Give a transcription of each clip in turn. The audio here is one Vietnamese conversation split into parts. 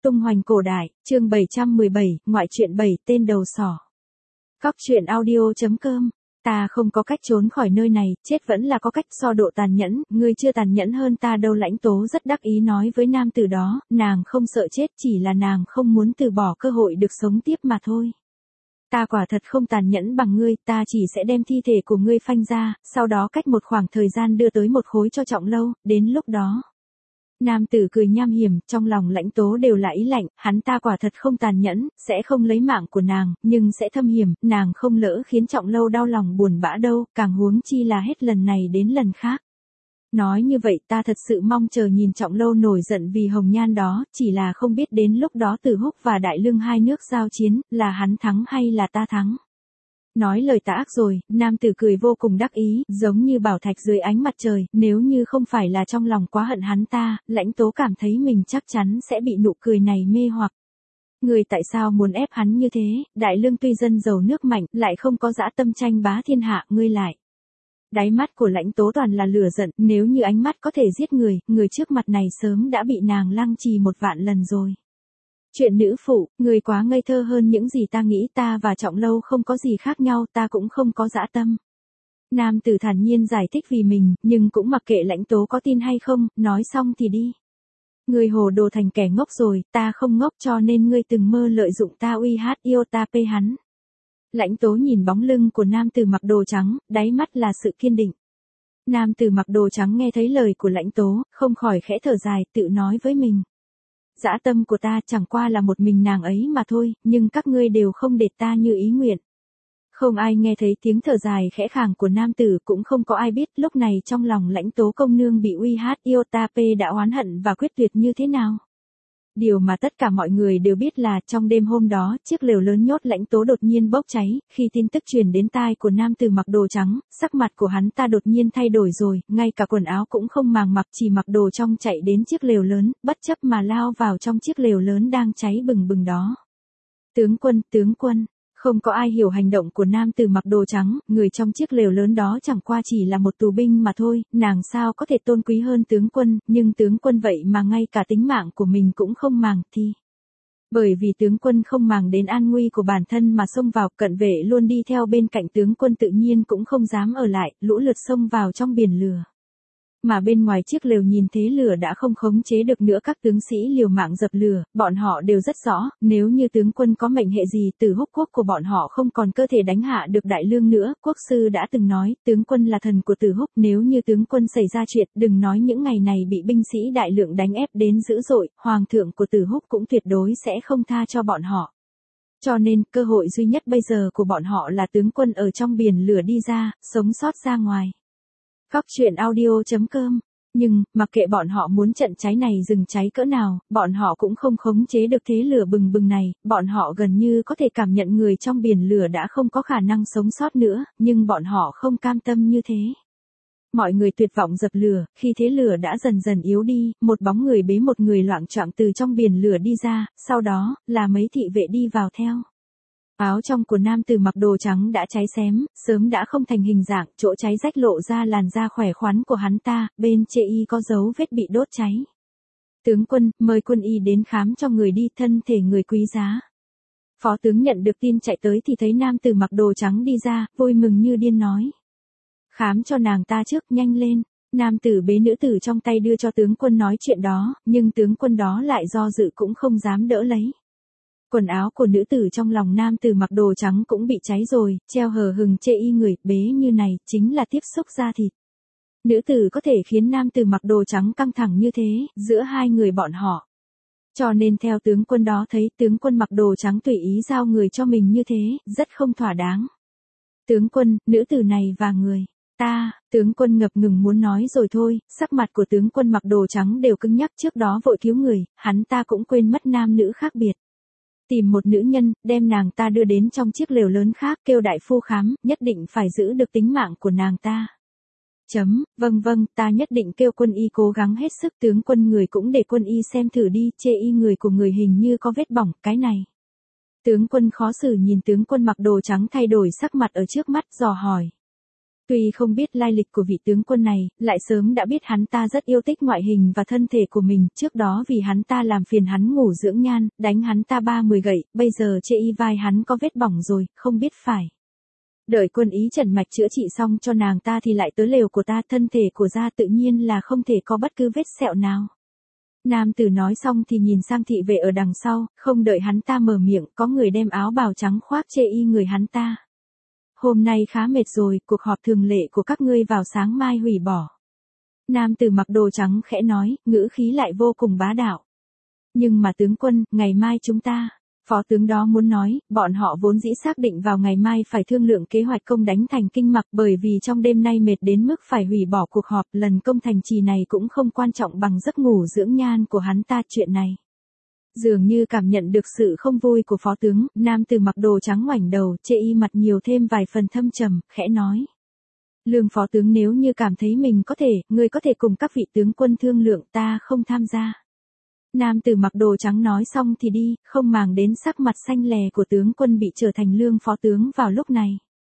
Tung hoành cổ đại, chương 717, ngoại truyện 7 tên đầu sỏ. Cóc truyện audio.com. Ta không có cách trốn khỏi nơi này, chết vẫn là có cách. So độ tàn nhẫn, ngươi chưa tàn nhẫn hơn ta đâu. Lãnh Tố rất đắc ý nói với nam tử đó, nàng không sợ chết, chỉ là nàng không muốn từ bỏ cơ hội được sống tiếp mà thôi. Ta quả thật không tàn nhẫn bằng ngươi, ta chỉ sẽ đem thi thể của ngươi phanh ra, sau đó cách một khoảng thời gian đưa tới một khối cho Trọng Lâu, đến lúc đó. Nam tử cười nham hiểm, trong lòng Lãnh Tố đều là ý lạnh, hắn ta quả thật không tàn nhẫn, sẽ không lấy mạng của nàng, nhưng sẽ thâm hiểm, nàng không lỡ khiến Trọng Lâu đau lòng buồn bã đâu, càng huống chi là hết lần này đến lần khác. Nói như vậy ta thật sự mong chờ nhìn Trọng Lâu nổi giận vì hồng nhan đó, chỉ là không biết đến lúc đó Từ Húc và Đại Lương hai nước giao chiến, là hắn thắng hay là ta thắng. Nói lời tà ác rồi, nam tử cười vô cùng đắc ý, giống như bảo thạch dưới ánh mặt trời, nếu như không phải là trong lòng quá hận hắn ta, Lãnh Tố cảm thấy mình chắc chắn sẽ bị nụ cười này mê hoặc. Người tại sao muốn ép hắn như thế, Đại Lương tuy dân giàu nước mạnh, lại không có dã tâm tranh bá thiên hạ, ngươi lại. Đáy mắt của Lãnh Tố toàn là lửa giận, nếu như ánh mắt có thể giết người, người trước mặt này sớm đã bị nàng lăng trì 1.000.000 lần rồi. Chuyện nữ phụ, người quá ngây thơ hơn những gì ta nghĩ, ta và Trọng Lâu không có gì khác nhau, ta cũng không có dã tâm. Nam tử thản nhiên giải thích vì mình, nhưng cũng mặc kệ Lãnh Tố có tin hay không, nói xong thì đi. Người hồ đồ thành kẻ ngốc rồi, ta không ngốc cho nên ngươi từng mơ lợi dụng ta uy hát yêu ta pê hắn. Lãnh Tố nhìn bóng lưng của nam tử mặc đồ trắng, đáy mắt là sự kiên định. Nam tử mặc đồ trắng nghe thấy lời của Lãnh Tố, không khỏi khẽ thở dài, tự nói với mình. Dã tâm của ta chẳng qua là một mình nàng ấy mà thôi, nhưng các ngươi đều không để ta như ý nguyện. Không ai nghe thấy tiếng thở dài khẽ khàng của nam tử, cũng không có ai biết lúc này trong lòng Lãnh Tố công nương bị uy hát yêu ta pê đã oán hận và quyết tuyệt như thế nào. Điều mà tất cả mọi người đều biết là trong đêm hôm đó, chiếc lều lớn nhốt Lãnh Tố đột nhiên bốc cháy, khi tin tức truyền đến tai của nam tử mặc đồ trắng, sắc mặt của hắn ta đột nhiên thay đổi rồi, ngay cả quần áo cũng không màng mặc, chỉ mặc đồ trong chạy đến chiếc lều lớn, bất chấp mà lao vào trong chiếc lều lớn đang cháy bừng bừng đó. Tướng quân, không có ai hiểu hành động của nam tử mặc đồ trắng, người trong chiếc lều lớn đó chẳng qua chỉ là một tù binh mà thôi, nàng sao có thể tôn quý hơn tướng quân, nhưng tướng quân vậy mà ngay cả tính mạng của mình cũng không màng thì. Bởi vì tướng quân không màng đến an nguy của bản thân mà xông vào, cận vệ luôn đi theo bên cạnh tướng quân tự nhiên cũng không dám ở lại, lũ lượt xông vào trong biển lửa. Mà bên ngoài chiếc lều nhìn thế lửa đã không khống chế được nữa, các tướng sĩ liều mạng dập lửa, bọn họ đều rất rõ, nếu như tướng quân có mệnh hệ gì, Từ Húc quốc của bọn họ không còn cơ thể đánh hạ được Đại Lương nữa. Quốc sư đã từng nói, tướng quân là thần của Từ Húc, nếu như tướng quân xảy ra chuyện, đừng nói những ngày này bị binh sĩ Đại Lượng đánh ép đến dữ dội, hoàng thượng của Từ Húc cũng tuyệt đối sẽ không tha cho bọn họ. Cho nên, cơ hội duy nhất bây giờ của bọn họ là tướng quân ở trong biển lửa đi ra, sống sót ra ngoài. Cóc truyện audio.com. Nhưng, mặc kệ bọn họ muốn trận cháy này dừng cháy cỡ nào, bọn họ cũng không khống chế được thế lửa bừng bừng này, bọn họ gần như có thể cảm nhận người trong biển lửa đã không có khả năng sống sót nữa, nhưng bọn họ không cam tâm như thế. Mọi người tuyệt vọng dập lửa, khi thế lửa đã dần dần yếu đi, một bóng người bế một người loạng choạng từ trong biển lửa đi ra, sau đó, là mấy thị vệ đi vào theo. Áo trong của nam tử mặc đồ trắng đã cháy xém, sớm đã không thành hình dạng, chỗ cháy rách lộ ra làn da khỏe khoắn của hắn ta, bên chê y có dấu vết bị đốt cháy. Tướng quân, mời quân y đến khám cho người đi, thân thể người quý giá. Phó tướng nhận được tin chạy tới thì thấy nam tử mặc đồ trắng đi ra, vui mừng như điên nói. Khám cho nàng ta trước, nhanh lên. Nam tử bế nữ tử trong tay đưa cho tướng quân nói chuyện đó, nhưng tướng quân đó lại do dự cũng không dám đỡ lấy. Quần áo của nữ tử trong lòng nam tử mặc đồ trắng cũng bị cháy rồi, treo hờ hừng chê y người, bế như này, chính là tiếp xúc da thịt. Nữ tử có thể khiến nam tử mặc đồ trắng căng thẳng như thế, giữa hai người bọn họ. Cho nên theo tướng quân đó thấy tướng quân mặc đồ trắng tùy ý giao người cho mình như thế, rất không thỏa đáng. Tướng quân, nữ tử này và người. Tướng quân ngập ngừng muốn nói rồi thôi, sắc mặt của tướng quân mặc đồ trắng đều cứng nhắc, trước đó vội cứu người, hắn ta cũng quên mất nam nữ khác biệt. Tìm một nữ nhân, đem nàng ta đưa đến trong chiếc lều lớn khác, kêu đại phu khám, nhất định phải giữ được tính mạng của nàng ta. Vâng, ta nhất định kêu quân y cố gắng hết sức, tướng quân người cũng để quân y xem thử đi, chê y người của người hình như có vết bỏng, cái này. Tướng quân khó xử nhìn tướng quân mặc đồ trắng thay đổi sắc mặt ở trước mắt, dò hỏi. Tuy không biết lai lịch của vị tướng quân này, lại sớm đã biết hắn ta rất yêu thích ngoại hình và thân thể của mình, trước đó vì hắn ta làm phiền hắn ngủ dưỡng nhan, đánh hắn ta 30 gậy, bây giờ chê y vai hắn có vết bỏng rồi, không biết phải. Đợi quân ý trần mạch chữa trị xong cho nàng ta thì lại tới lều của ta, thân thể của gia tự nhiên là không thể có bất cứ vết sẹo nào. Nam tử nói xong thì nhìn sang thị vệ ở đằng sau, không đợi hắn ta mở miệng, có người đem áo bào trắng khoác chê y người hắn ta. Hôm nay khá mệt rồi, cuộc họp thường lệ của các ngươi vào sáng mai hủy bỏ. Nam tử mặc đồ trắng khẽ nói, ngữ khí lại vô cùng bá đạo. Nhưng mà tướng quân, ngày mai chúng ta, phó tướng đó muốn nói, bọn họ vốn dĩ xác định vào ngày mai phải thương lượng kế hoạch công đánh thành Kinh Mặc, bởi vì trong đêm nay mệt đến mức phải hủy bỏ cuộc họp, lần công thành trì này cũng không quan trọng bằng giấc ngủ dưỡng nhan của hắn ta. Chuyện này dường như cảm nhận được sự không vui của phó tướng, nam tử mặc đồ trắng ngoảnh đầu, chê y mặt nhiều thêm vài phần thâm trầm, khẽ nói. Lương phó tướng, nếu như cảm thấy mình có thể, ngươi có thể cùng các vị tướng quân thương lượng, ta không tham gia. Nam tử mặc đồ trắng nói xong thì đi, không màng đến sắc mặt xanh lè của tướng quân bị trở thành lương phó tướng vào lúc này.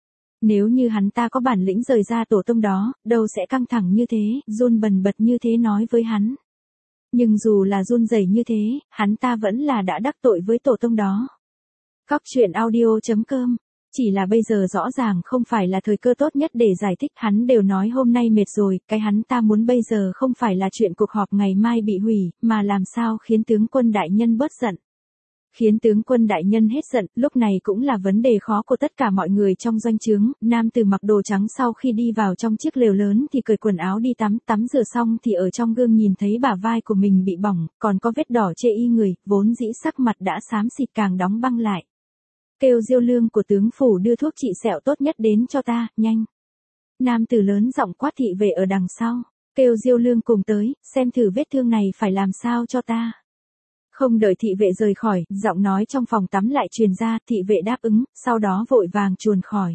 Nếu như hắn ta có bản lĩnh rời ra tổ tông đó, đâu sẽ căng thẳng như thế, run bần bật như thế nói với hắn. Nhưng dù là run rẩy như thế, hắn ta vẫn là đã đắc tội với tổ tông đó. Cóc truyện audio.com. Chỉ là bây giờ rõ ràng không phải là thời cơ tốt nhất để giải thích, hắn đều nói hôm nay mệt rồi, cái hắn ta muốn bây giờ không phải là chuyện cuộc họp ngày mai bị hủy, mà làm sao khiến tướng quân đại nhân bớt giận. Khiến tướng quân đại nhân hết giận, lúc này cũng là vấn đề khó của tất cả mọi người trong doanh trướng. Nam tử mặc đồ trắng sau khi đi vào trong chiếc lều lớn thì cởi quần áo đi tắm rửa xong thì ở trong gương nhìn thấy bả vai của mình bị bỏng, còn có vết đỏ chê y người, vốn dĩ sắc mặt đã xám xịt càng đóng băng lại. Kêu Diêu Lương của tướng phủ đưa thuốc trị sẹo tốt nhất đến cho ta, nhanh. Nam tử lớn giọng quát thị vệ ở đằng sau, kêu Diêu Lương cùng tới, xem thử vết thương này phải làm sao cho ta. Không đợi thị vệ rời khỏi, giọng nói trong phòng tắm lại truyền ra, thị vệ đáp ứng, sau đó vội vàng chuồn khỏi.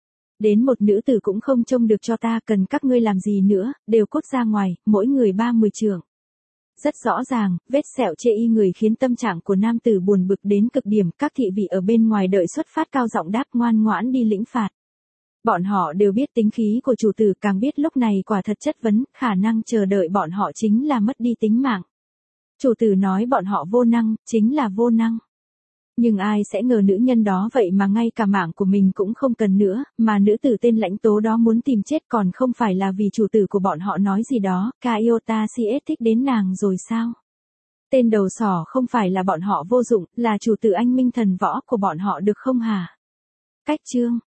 Đến một nữ tử cũng không trông được cho ta, cần các ngươi làm gì nữa, đều cút ra ngoài, mỗi người 30 trượng. Rất rõ ràng, vết sẹo chê y người khiến tâm trạng của nam tử buồn bực đến cực điểm, các thị vị ở bên ngoài đợi xuất phát cao giọng đáp ngoan ngoãn đi lĩnh phạt. Bọn họ đều biết tính khí của chủ tử, càng biết lúc này quả thật chất vấn, khả năng chờ đợi bọn họ chính là mất đi tính mạng. Chủ tử nói bọn họ vô năng, chính là vô năng. Nhưng ai sẽ ngờ nữ nhân đó vậy mà ngay cả mạng của mình cũng không cần nữa, mà nữ tử tên Lãnh Tố đó muốn tìm chết còn không phải là vì chủ tử của bọn họ nói gì đó, Kaiota CS thích đến nàng rồi sao? Tên đầu sỏ không phải là bọn họ vô dụng, là chủ tử anh minh thần võ của bọn họ được không hả? Cách chương